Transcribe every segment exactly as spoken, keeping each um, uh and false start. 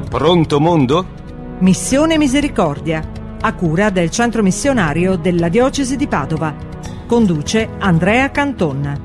Pronto mondo? Missione Misericordia, a cura del Centro Missionario della Diocesi di Padova. Conduce Andrea Canton.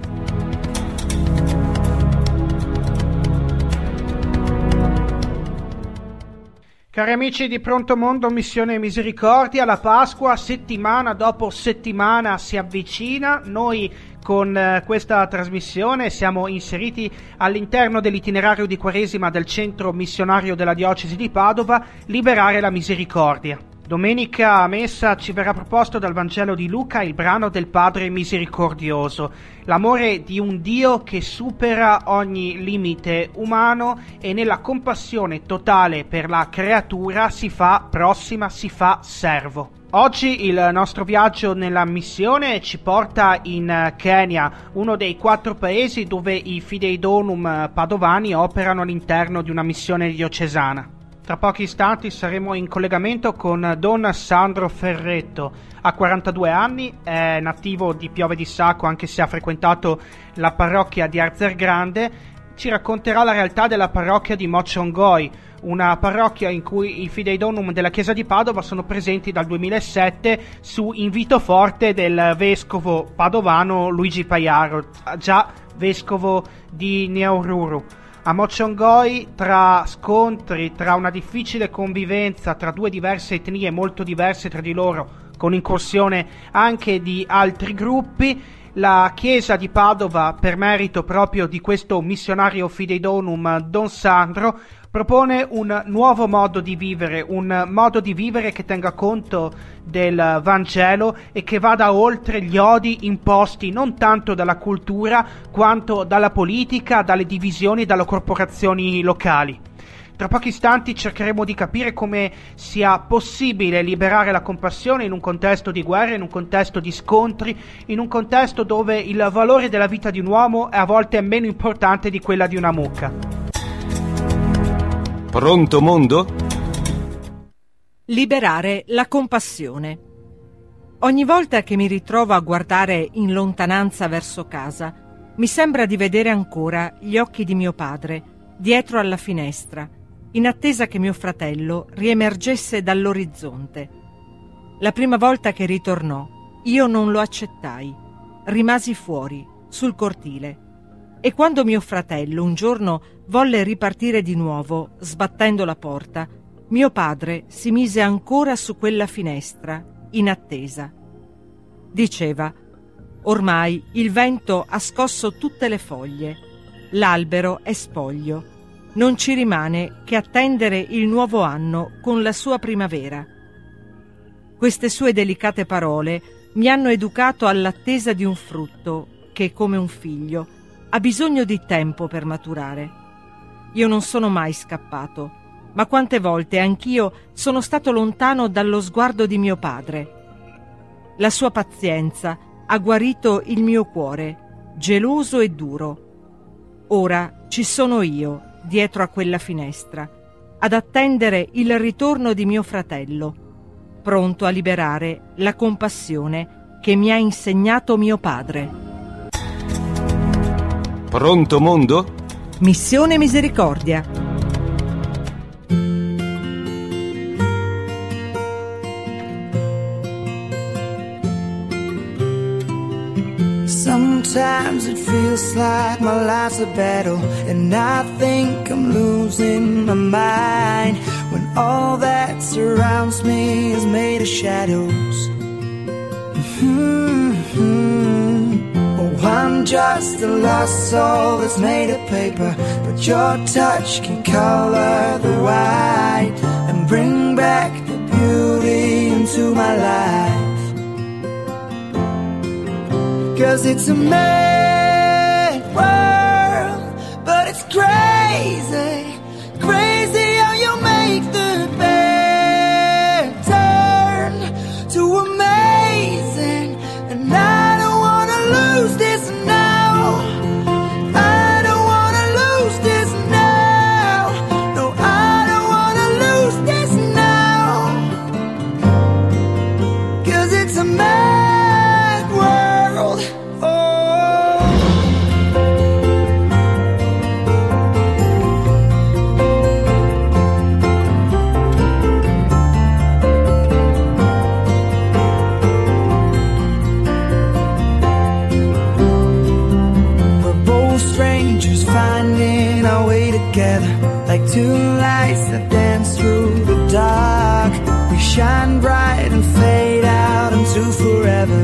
Cari amici di Pronto Mondo, Missione Misericordia, la Pasqua settimana dopo settimana si avvicina. Noi con eh, questa trasmissione siamo inseriti all'interno dell'itinerario di Quaresima del Centro Missionario della Diocesi di Padova, Liberare la Misericordia. Domenica a messa ci verrà proposto dal Vangelo di Luca il brano del Padre Misericordioso, l'amore di un Dio che supera ogni limite umano e nella compassione totale per la creatura si fa prossima, si fa servo. Oggi il nostro viaggio nella missione ci porta in Kenya, uno dei quattro paesi dove i Fidei Donum padovani operano all'interno di una missione diocesana. Tra pochi istanti saremo in collegamento con Don Sandro Ferretto. Ha quarantadue anni, è nativo di Piove di Sacco anche se ha frequentato la parrocchia di Arzergrande. Ci racconterà la realtà della parrocchia di Mochongoi, una parrocchia in cui i Fidei Donum della Chiesa di Padova sono presenti dal duemilasette su invito forte del vescovo padovano Luigi Paiaro, già vescovo di Nyahururu. A Mochongoi, tra scontri, tra una difficile convivenza tra due diverse etnie molto diverse tra di loro, con incursione anche di altri gruppi, la Chiesa di Padova, per merito proprio di questo missionario Fidei Donum, Don Sandro, propone un nuovo modo di vivere, un modo di vivere che tenga conto del Vangelo e che vada oltre gli odi imposti non tanto dalla cultura quanto dalla politica, dalle divisioni e dalle corporazioni locali. Tra pochi istanti cercheremo di capire come sia possibile liberare la compassione in un contesto di guerra, in un contesto di scontri, in un contesto dove il valore della vita di un uomo è a volte meno importante di quella di una mucca. Pronto mondo? Liberare la compassione. Ogni volta che mi ritrovo a guardare in lontananza verso casa, mi sembra di vedere ancora gli occhi di mio padre dietro alla finestra, in attesa che mio fratello riemergesse dall'orizzonte. La prima volta che ritornò, io non lo accettai. Rimasi fuori, sul cortile. E quando mio fratello un giorno volle ripartire di nuovo, sbattendo la porta, mio padre si mise ancora su quella finestra, in attesa. Diceva: ormai il vento ha scosso tutte le foglie, l'albero è spoglio, non ci rimane che attendere il nuovo anno con la sua primavera. Queste sue delicate parole mi hanno educato all'attesa di un frutto che, come un figlio, ha bisogno di tempo per maturare. Io non sono mai scappato, ma quante volte anch'io sono stato lontano dallo sguardo di mio padre. La sua pazienza ha guarito il mio cuore, geloso e duro. Ora ci sono io, dietro a quella finestra, ad attendere il ritorno di mio fratello, pronto a liberare la compassione che mi ha insegnato mio padre. Pronto mondo? Missione Misericordia. Sometimes it feels like my life's a battle and I think I'm losing my mind when all that surrounds me is made of shadows. Mm-hmm. Oh, I'm just a lost soul that's made of paper, but your touch can color the white and bring back the beauty into my life. 'Cause it's a mad world, but it's crazy, crazy how you make the bad turn to amazing. And I don't wanna lose this now, I don't wanna lose this now, no, I don't wanna lose this now. 'Cause it's a mad world. Oh. together like two lights that dance through the dark. We shine bright and fade out into forever.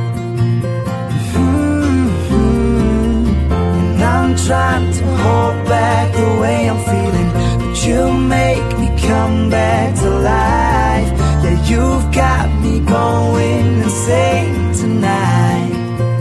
Mm-hmm. And I'm trying to hold back the way I'm feeling, but you make me come back to life. Yeah, you've got me going insane tonight.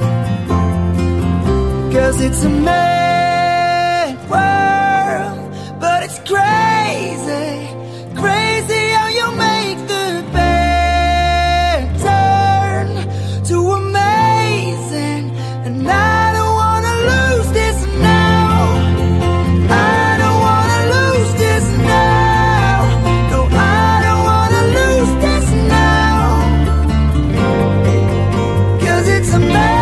'Cause it's a mad world, but it's crazy, crazy how you make the bad turn to amazing. And I don't wanna lose this now, I don't wanna lose this now, no, I don't wanna lose this now. 'Cause it's a mad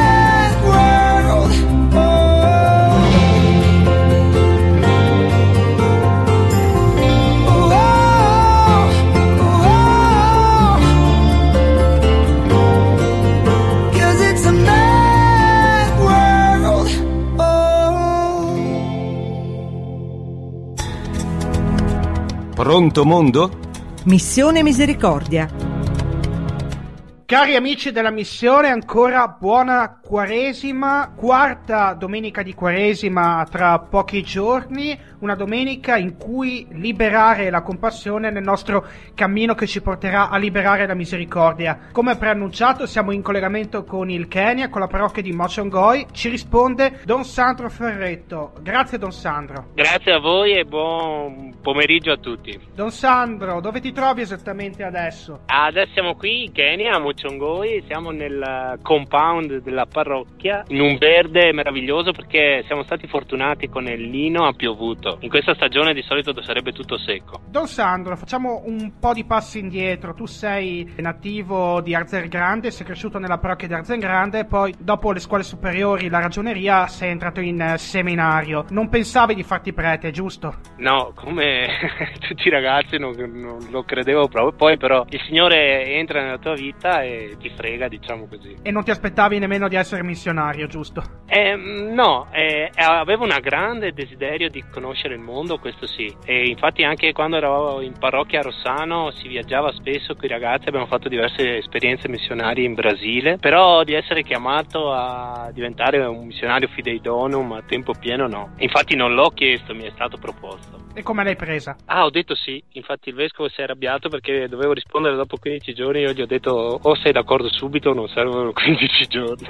Pronto mondo? Missione Misericordia. Cari amici della missione, ancora buona Quaresima, quarta domenica di Quaresima tra pochi giorni, una domenica in cui liberare la compassione nel nostro cammino che ci porterà a liberare la misericordia. Come preannunciato siamo in collegamento con il Kenya, con la parrocchia di Mochongoi, ci risponde Don Sandro Ferretto. Grazie Don Sandro. Grazie a voi e buon pomeriggio a tutti. Don Sandro, dove ti trovi esattamente adesso? Adesso siamo qui in Kenya, a Mochongoi, siamo nel compound della parrocchia, in un verde meraviglioso perché siamo stati fortunati con il Lino, ha piovuto. In questa stagione di solito sarebbe tutto secco. Don Sandro, facciamo un po' di passi indietro. Tu sei nativo di Arzen Grande, sei cresciuto nella parrocchia di Arzen Grande, poi dopo le scuole superiori, la ragioneria, sei entrato in uh, seminario. Non pensavi di farti prete, giusto? No, come tutti i ragazzi non, non lo credevo proprio. Poi però il Signore entra nella tua vita e ti frega, diciamo così. E non ti aspettavi nemmeno di essere missionario, giusto? Eh, no, eh, avevo un grande desiderio di conoscere il mondo, questo sì. E infatti anche quando eravamo in parrocchia a Rossano si viaggiava spesso con i ragazzi, abbiamo fatto diverse esperienze missionarie in Brasile, però di essere chiamato a diventare un missionario fidei donum a tempo pieno no. Infatti non l'ho chiesto, mi è stato proposto. E come l'hai presa? Ah, ho detto sì, infatti il vescovo si è arrabbiato perché dovevo rispondere dopo quindici giorni, io gli ho detto o sei d'accordo subito o non servono quindici giorni.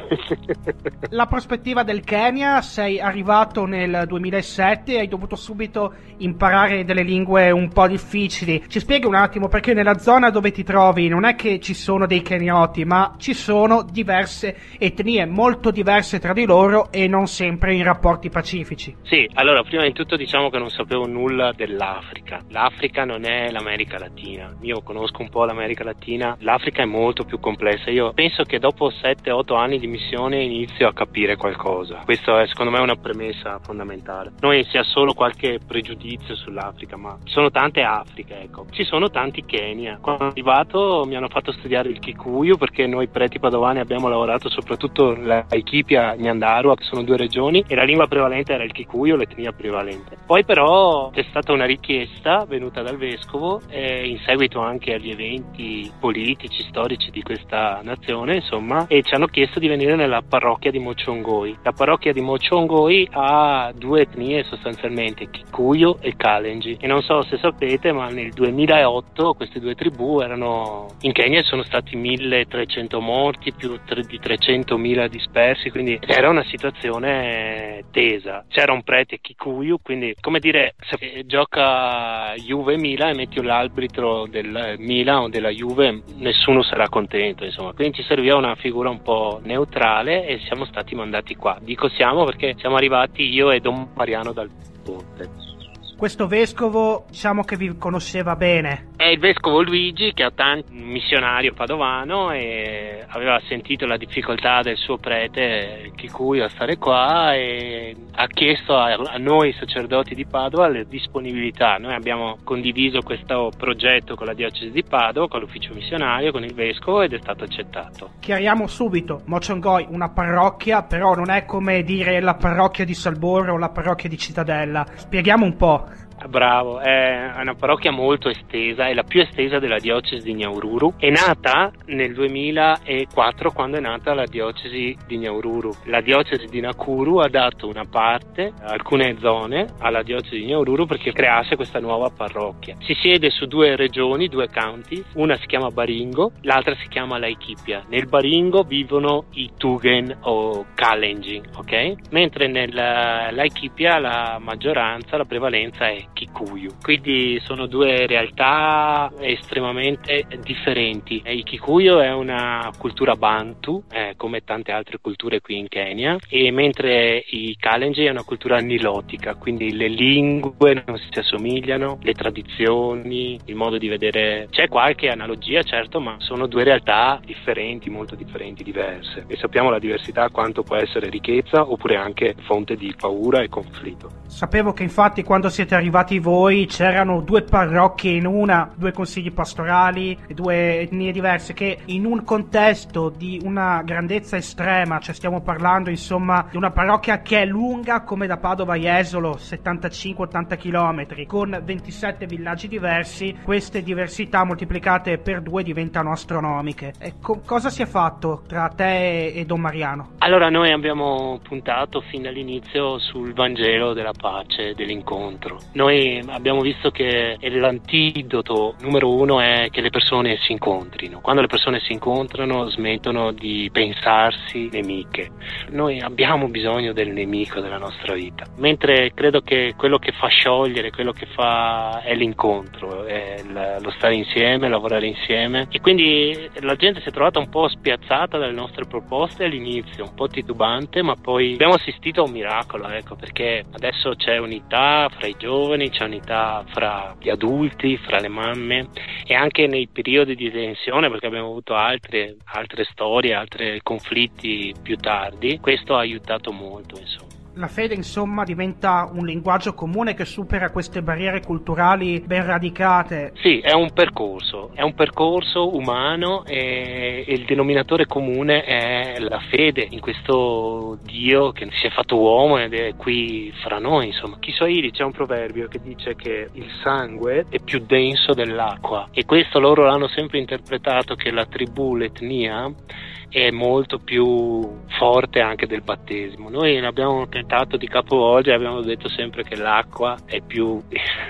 La prospettiva del Kenya, sei arrivato nel duemilasette e hai dovuto subito imparare delle lingue un po' difficili. Ci spieghi un attimo, perché nella zona dove ti trovi non è che ci sono dei kenioti, ma ci sono diverse etnie molto diverse tra di loro e non sempre in rapporti pacifici. Sì, allora prima di tutto diciamo che non sapevo nulla dell'Africa. L'Africa non è l'America Latina. Io conosco un po' l'America Latina, l'Africa è molto più complessa. Io penso che dopo sette otto anni di missione inizio a capire qualcosa. Questo è secondo me una premessa fondamentale. Non sia solo qualche pregiudizio sull'Africa, ma ci sono tante Afriche, ecco. Ci sono tanti Kenya. Quando sono arrivato mi hanno fatto studiare il Kikuyu perché noi preti padovani abbiamo lavorato soprattutto la Laikipia e Nyandarua, che sono due regioni, e la lingua prevalente era il Kikuyu, l'etnia prevalente. Poi però c'è stata una richiesta venuta dal vescovo e in seguito anche agli eventi politici, storici di questa nazione, insomma, e ci hanno chiesto di venire nella parrocchia di Mochongoi. La parrocchia di Mochongoi ha due etnie sostanzialmente, Kikuyu e Kalenji, e non so se sapete ma nel duemilaotto queste due tribù erano in Kenya, sono stati milletrecento morti più di trecentomila dispersi, quindi era una situazione tesa. C'era un prete Kikuyu, quindi come dire, se gioca Juve Milan e metti l'arbitro del Milan o della Juve, nessuno sarà contento, insomma, quindi ci serviva una figura un po' neutrale e siamo stati mandati qua. Dico siamo perché siamo arrivati io e Don Mariano dal Ponte. Questo vescovo diciamo che vi conosceva bene. È il vescovo Luigi, che ha tanti missionario padovano e aveva sentito la difficoltà del suo prete Kikuyu a stare qua e ha chiesto a, a noi sacerdoti di Padova la disponibilità. Noi abbiamo condiviso questo progetto con la diocesi di Padova, con l'ufficio missionario, con il vescovo, ed è stato accettato. Chiariamo subito, Mociongoi, una parrocchia, però non è come dire la parrocchia di Salborro o la parrocchia di Cittadella. Spieghiamo un po'. Bravo, è una parrocchia molto estesa, è la più estesa della diocesi di Nyahururu. È nata nel duemilaquattro, quando è nata la diocesi di Nyahururu. La diocesi di Nakuru ha dato una parte, alcune zone, alla diocesi di Nyahururu perché creasse questa nuova parrocchia. Si siede su due regioni, due county, una si chiama Baringo, l'altra si chiama Laikipia. Nel Baringo vivono i Tugen o Kalenjin, ok? Mentre nella Laikipia la maggioranza, la prevalenza è Kikuyu. Quindi sono due realtà estremamente differenti. Il Kikuyu è una cultura bantu, eh, come tante altre culture qui in Kenya, e mentre i Kalenjin è una cultura nilotica, quindi le lingue non si assomigliano, le tradizioni, il modo di vedere. C'è qualche analogia, certo, ma sono due realtà differenti, molto differenti, diverse. E sappiamo la diversità quanto può essere ricchezza oppure anche fonte di paura e conflitto. Sapevo che infatti quando siete arrivati voi c'erano due parrocchie in una, due consigli pastorali, due etnie diverse, che in un contesto di una grandezza estrema, cioè stiamo parlando insomma di una parrocchia che è lunga come da Padova a Jesolo, settantacinque ottanta chilometri, con ventisette villaggi diversi, queste diversità moltiplicate per due diventano astronomiche. E co- cosa si è fatto tra te e Don Mariano? Allora, noi abbiamo puntato fin dall'inizio sul Vangelo della pace, dell'incontro. Noi abbiamo visto che l'antidoto numero uno è che le persone si incontrino. Quando le persone si incontrano smettono di pensarsi nemiche. Noi abbiamo bisogno del nemico della nostra vita, mentre credo che quello che fa sciogliere, quello che fa è l'incontro, è lo stare insieme, lavorare insieme. E quindi la gente si è trovata un po' spiazzata dalle nostre proposte all'inizio, un po' titubante, ma poi abbiamo assistito a un miracolo, ecco, perché adesso c'è unità fra i giovani, c'è unità fra gli adulti, fra le mamme, e anche nei periodi di tensione, perché abbiamo avuto altre, altre storie, altri conflitti più tardi. Questo ha aiutato molto, insomma. La fede, insomma, diventa un linguaggio comune che supera queste barriere culturali ben radicate. Sì, è un percorso, è un percorso umano e, e il denominatore comune è la fede in questo Dio che si è fatto uomo ed è qui fra noi, insomma. Kiswahili c'è un proverbio che dice che il sangue è più denso dell'acqua, e questo loro l'hanno sempre interpretato che la tribù, l'etnia, è molto più forte anche del battesimo. Noi l'abbiamo tentato di capovolgere, abbiamo detto sempre che l'acqua è più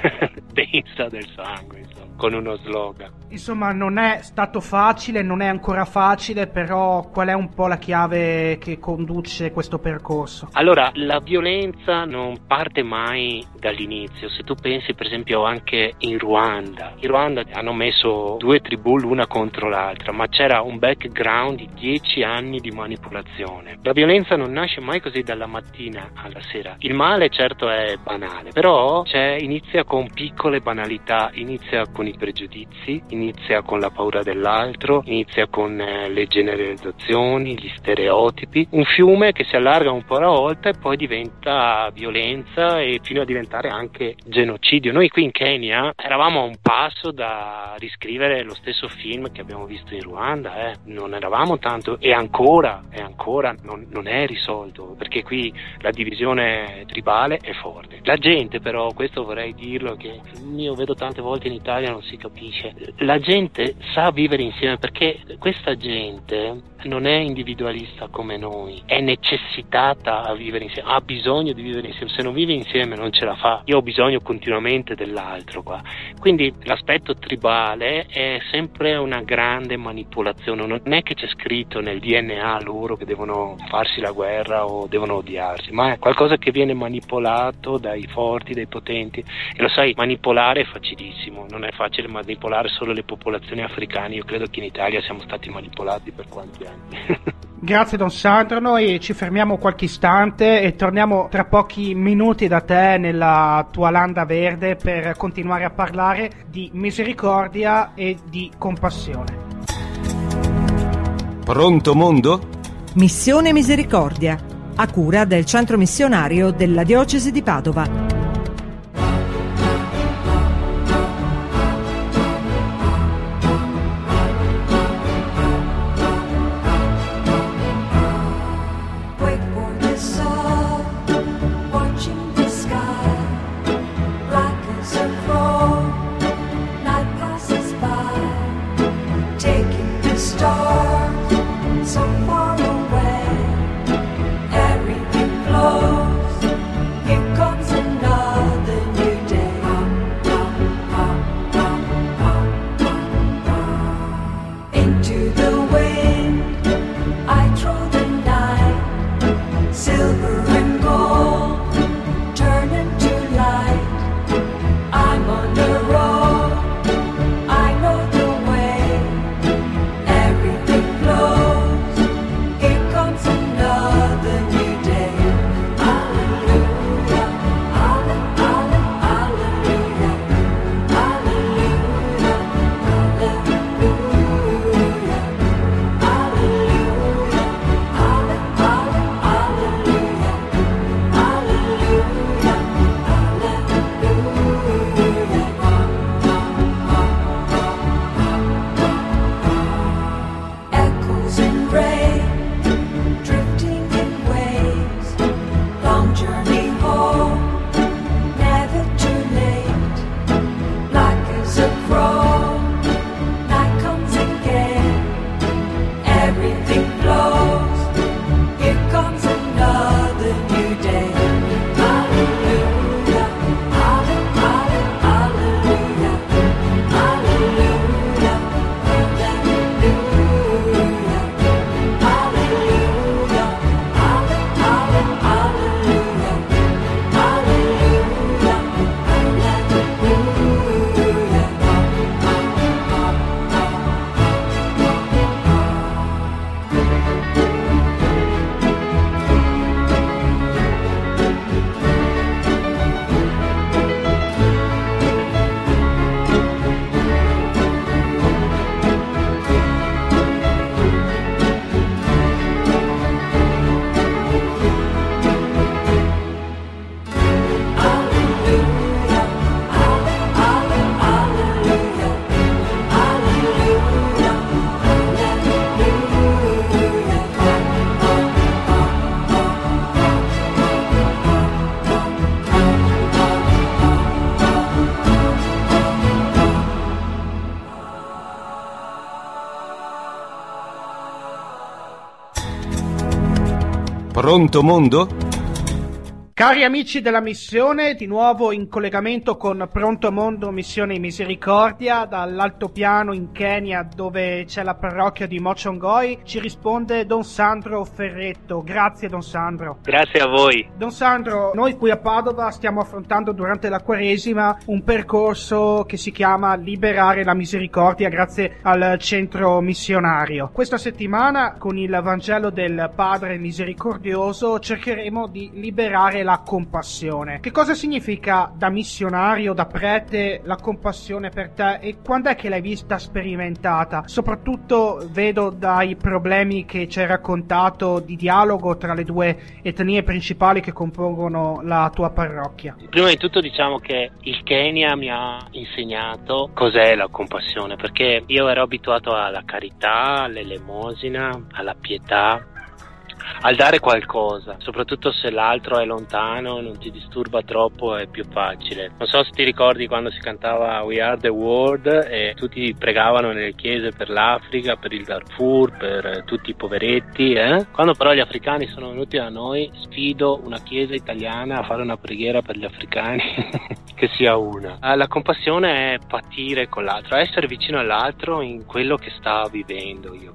densa del sangue, insomma, con uno slogan. Insomma, non è stato facile, non è ancora facile, però qual è un po' la chiave che conduce questo percorso? Allora, la violenza non parte mai dall'inizio. Se tu pensi per esempio anche in Ruanda, in Ruanda hanno messo due tribù l'una contro l'altra, ma c'era un background di dieci anni di manipolazione. La violenza non nasce mai così dalla mattina alla sera. Il male certo è banale, però c'è, inizia con piccole banalità, inizia con i pregiudizi, inizia con la paura dell'altro, inizia con eh, le generalizzazioni, gli stereotipi, un fiume che si allarga un po' alla volta e poi diventa violenza e fino a diventare anche genocidio. Noi qui in Kenya eravamo a un passo da riscrivere lo stesso film che abbiamo visto in Ruanda, eh. non eravamo tanto, e ancora, e ancora non, non è risolto, perché qui la divisione tribale è forte. La gente però, questo vorrei dirlo, che io vedo tante volte in Italia non si capisce, la gente sa vivere insieme, perché questa gente non è individualista come noi, è necessitata a vivere insieme, ha bisogno di vivere insieme. Se non vive insieme non ce la fa. Io ho bisogno continuamente dell'altro qua. Quindi l'aspetto tribale è sempre una grande manipolazione. Non è che c'è scritto nel D N A loro che devono farsi la guerra o devono odiarsi, ma è qualcosa che viene manipolato dai forti, dai potenti. E lo sai, manipolare è facilissimo, non è facile manipolare solo le popolazioni africane. Io credo che in Italia siamo stati manipolati per quanti anni. Grazie Don Sandro, noi ci fermiamo qualche istante e torniamo tra pochi minuti da te nella tua landa verde per continuare a parlare di misericordia e di compassione. Pronto mondo? Missione Misericordia, a cura del centro missionario della diocesi di Padova. Pronto mondo? Cari amici della missione, di nuovo in collegamento con Pronto Mondo Missione Misericordia dall'altopiano in Kenya, dove c'è la parrocchia di Mochongoi, ci risponde Don Sandro Ferretto. Grazie Don Sandro. Grazie a voi. Don Sandro, noi qui a Padova stiamo affrontando durante la Quaresima un percorso che si chiama Liberare la Misericordia grazie al centro missionario. Questa settimana con il Vangelo del Padre Misericordioso cercheremo di liberare la compassione. Che cosa significa da missionario, da prete, la compassione per te e quando è che l'hai vista sperimentata? Soprattutto vedo dai problemi che ci hai raccontato di dialogo tra le due etnie principali che compongono la tua parrocchia. Prima di tutto diciamo che il Kenya mi ha insegnato cos'è la compassione, perché io ero abituato alla carità, all'elemosina, alla pietà, al dare qualcosa, soprattutto se l'altro è lontano, non ti disturba troppo, è più facile. Non so se ti ricordi quando si cantava We Are the World e tutti pregavano nelle chiese per l'Africa, per il Darfur, per tutti i poveretti, eh? Quando però gli africani sono venuti da noi, sfido una chiesa italiana a fare una preghiera per gli africani che sia una. La compassione è patire con l'altro, essere vicino all'altro in quello che sta vivendo, io credo.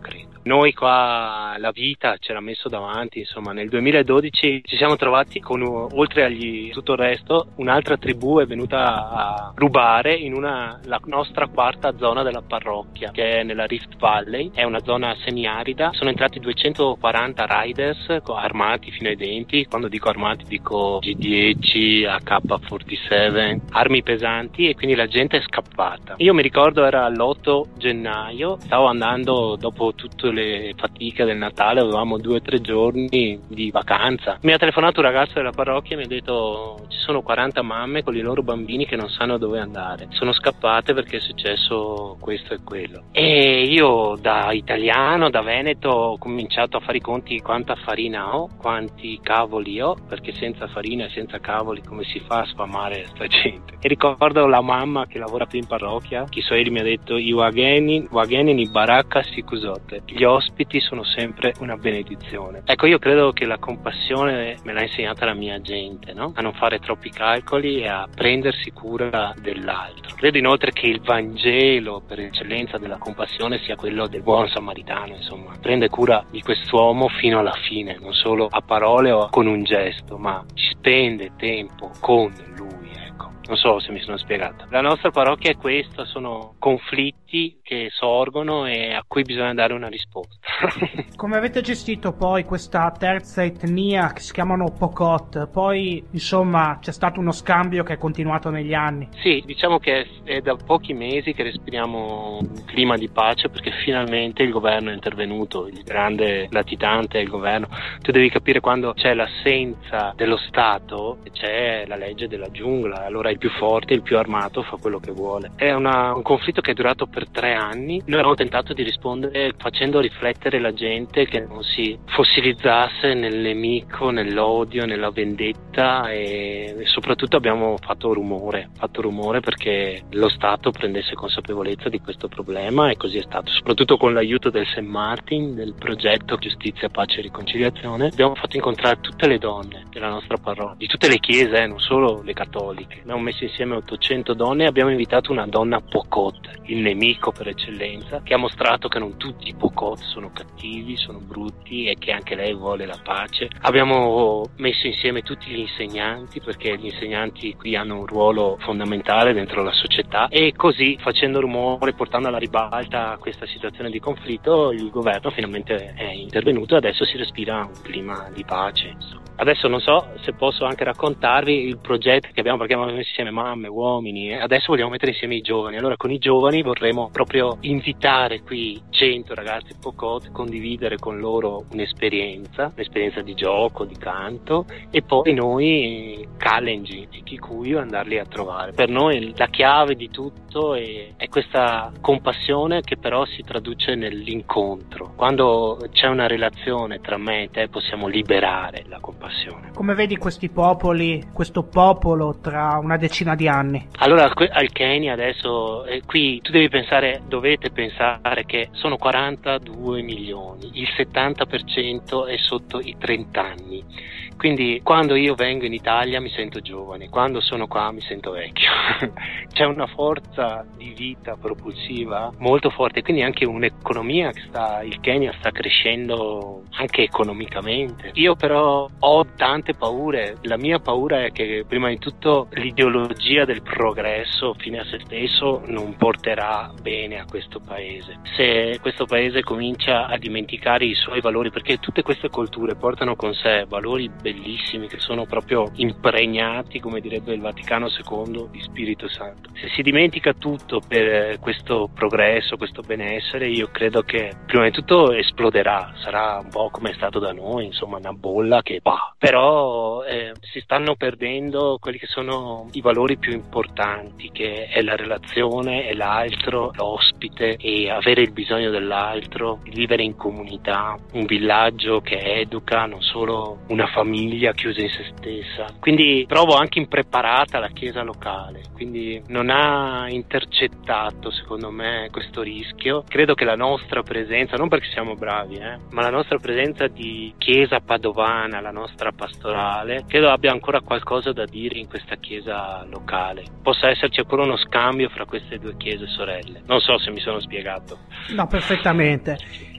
Noi qua la vita ce l'ha messo davanti, insomma nel duemiladodici ci siamo trovati con, oltre agli tutto il resto, un'altra tribù è venuta a rubare in una la nostra quarta zona della parrocchia, che è nella Rift Valley, è una zona semiarida. Sono entrati duecentoquaranta riders armati fino ai denti, quando dico armati dico G dieci, A K quarantasette, armi pesanti, e quindi la gente è scappata. Io mi ricordo era l'otto gennaio, stavo andando dopo tutte le fatiche del Natale, avevamo due o tre giorni di vacanza. Mi ha telefonato un ragazzo della parrocchia e mi ha detto: ci sono quaranta mamme con i loro bambini che non sanno dove andare, sono scappate perché è successo questo e quello. E io da italiano, da veneto, ho cominciato a fare i conti quanta farina ho, quanti cavoli ho, perché senza farina e senza cavoli come si fa a sfamare sta gente. E ricordo la mamma che lavora qui in parrocchia, Kiswahili, mi ha detto: i wageni, wageni ni baraka sikuzote, gli ospiti sono sempre una benedizione. Ecco, io credo che la compassione me l'ha insegnata la mia gente, no? A non fare troppi calcoli e a prendersi cura dell'altro. Credo inoltre che il Vangelo per eccellenza della compassione sia quello del buon samaritano, insomma, prende cura di quest'uomo fino alla fine, non solo a parole o con un gesto, ma ci spende tempo con lui, ecco. Non so se mi sono spiegato. La nostra parrocchia è questa, sono conflitti che sorgono e a cui bisogna dare una risposta. Come avete gestito poi questa terza etnia che si chiamano Pokot? Poi, insomma, c'è stato uno scambio che è continuato negli anni. Sì, diciamo che è da pochi mesi che respiriamo un clima di pace, perché finalmente il governo è intervenuto, il grande latitante è il governo. Tu devi capire, quando c'è l'assenza dello Stato c'è la legge della giungla, allora il più forte, il più armato fa quello che vuole. È una, un conflitto che è durato per tre anni. Noi abbiamo tentato di rispondere facendo riflettere la gente che non si fossilizzasse nel nemico, nell'odio, nella vendetta, e, e soprattutto abbiamo fatto rumore, fatto rumore perché lo Stato prendesse consapevolezza di questo problema, e così è stato, soprattutto con l'aiuto del Saint Martin, del progetto Giustizia, Pace e Riconciliazione. Abbiamo fatto incontrare tutte le donne della nostra parrocchia, di tutte le chiese, eh, non solo le cattoliche. Abbiamo messo insieme ottocento donne e abbiamo invitato una donna Pokot, il nemico per eccellenza, che ha mostrato che non tutti i Pokot sono cattivi, sono brutti, e che anche lei vuole la pace. Abbiamo messo insieme tutti gli insegnanti, perché gli insegnanti qui hanno un ruolo fondamentale dentro la società, e così, facendo rumore, portando alla ribalta questa situazione di conflitto, il governo finalmente è intervenuto e adesso si respira un clima di pace, insomma. Adesso non so se posso anche raccontarvi il progetto che abbiamo, perché abbiamo messo insieme mamme, uomini, e adesso vogliamo mettere insieme i giovani. Allora con i giovani vorremmo proprio invitare qui cento ragazzi Pokot, condividere con loro un'esperienza, un'esperienza di gioco, di canto, e poi noi Kalenji e Kikuyu andarli a trovare. Per noi la chiave di tutto è, è questa compassione, che però si traduce nell'incontro. Quando c'è una relazione tra me e te possiamo liberare la compassione. Come vedi questi popoli, questo popolo tra una decina di anni? Allora al Kenya adesso, eh, qui tu devi pensare, dovete pensare che sono quarantadue milioni, il settanta per cento è sotto i trenta anni, quindi quando io vengo in Italia mi sento giovane, quando sono qua mi sento vecchio. C'è una forza di vita propulsiva molto forte, quindi anche un'economia che sta, il Kenya sta crescendo anche economicamente. Io però ho tante paure. La mia paura è che prima di tutto l'ideologia del progresso fine a se stesso non porterà bene a questo paese. Se questo paese comincia a dimenticare i suoi valori, perché tutte queste culture portano con sé valori bellissimi che sono proprio impregnati, come direbbe il Vaticano secondo, di Spirito Santo. Se si dimentica tutto per questo progresso, questo benessere, io credo che prima di tutto esploderà, sarà un po' come è stato da noi, insomma una bolla che bah. Però eh, si stanno perdendo quelli che sono i valori più importanti, che è la relazione, è l'altro, l'ospite, e avere il bisogno dell'altro, vivere in comunità, un villaggio che educa, non solo una famiglia chiusa in se stessa. Quindi trovo anche impreparata la chiesa locale, quindi non ha intercettato secondo me questo rischio. Credo che la nostra presenza, non perché siamo bravi, eh, ma la nostra presenza di chiesa padovana, la nostra pastorale, credo abbia ancora qualcosa da dire in questa chiesa locale. Possa esserci ancora uno scambio fra queste due chiese sorelle. Non so se mi sono spiegato. No, perfettamente.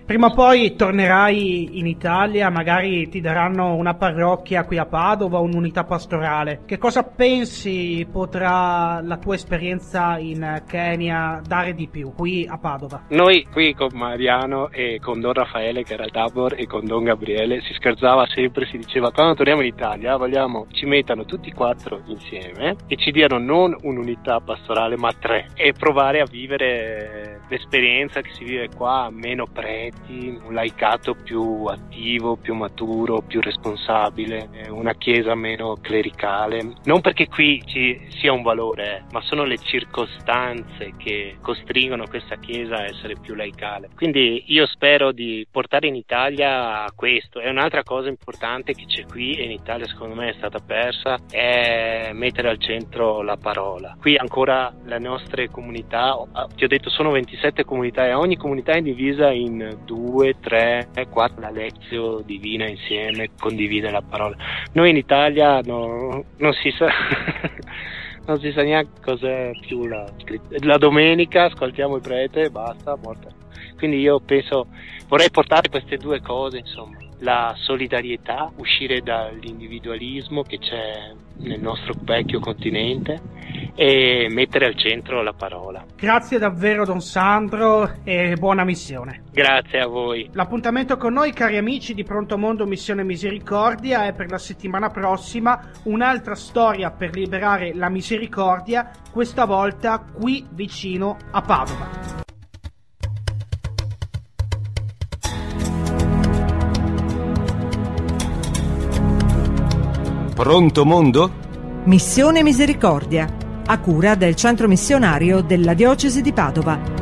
Prima o poi tornerai in Italia, magari ti daranno una parrocchia qui a Padova, un'unità pastorale. Che cosa pensi potrà la tua esperienza in Kenya dare di più qui a Padova? Noi qui con Mariano e con Don Raffaele, che era il Tabor, e con Don Gabriele si scherzava sempre, si diceva: quando torniamo in Italia vogliamo ci mettano tutti e quattro insieme e ci diano non un'unità pastorale ma tre, e provare a vivere l'esperienza che si vive qua, meno preti, un laicato più attivo, più maturo, più responsabile, una chiesa meno clericale. Non perché qui ci sia un valore, ma sono le circostanze che costringono questa chiesa a essere più laicale. Quindi io spero di portare in Italia questo. E un'altra cosa importante che c'è qui e in Italia secondo me è stata persa è mettere al centro la parola. Qui ancora le nostre comunità, ti ho detto sono ventisette comunità e ogni comunità è divisa in due, tre, quattro, la lezio divina insieme, condivide la parola. Noi in Italia no, non si sa non si sa neanche cos'è più la, la domenica, ascoltiamo il prete e basta, morta. Quindi io penso, vorrei portare queste due cose, insomma, la solidarietà, uscire dall'individualismo che c'è nel nostro vecchio continente e mettere al centro la parola. Grazie davvero Don Sandro e buona missione. Grazie a voi. L'appuntamento con noi, cari amici di Pronto Mondo Missione Misericordia, è per la settimana prossima un'altra storia per liberare la misericordia, questa volta qui vicino a Padova. Pronto Mondo? Missione Misericordia, a cura del Centro Missionario della Diocesi di Padova.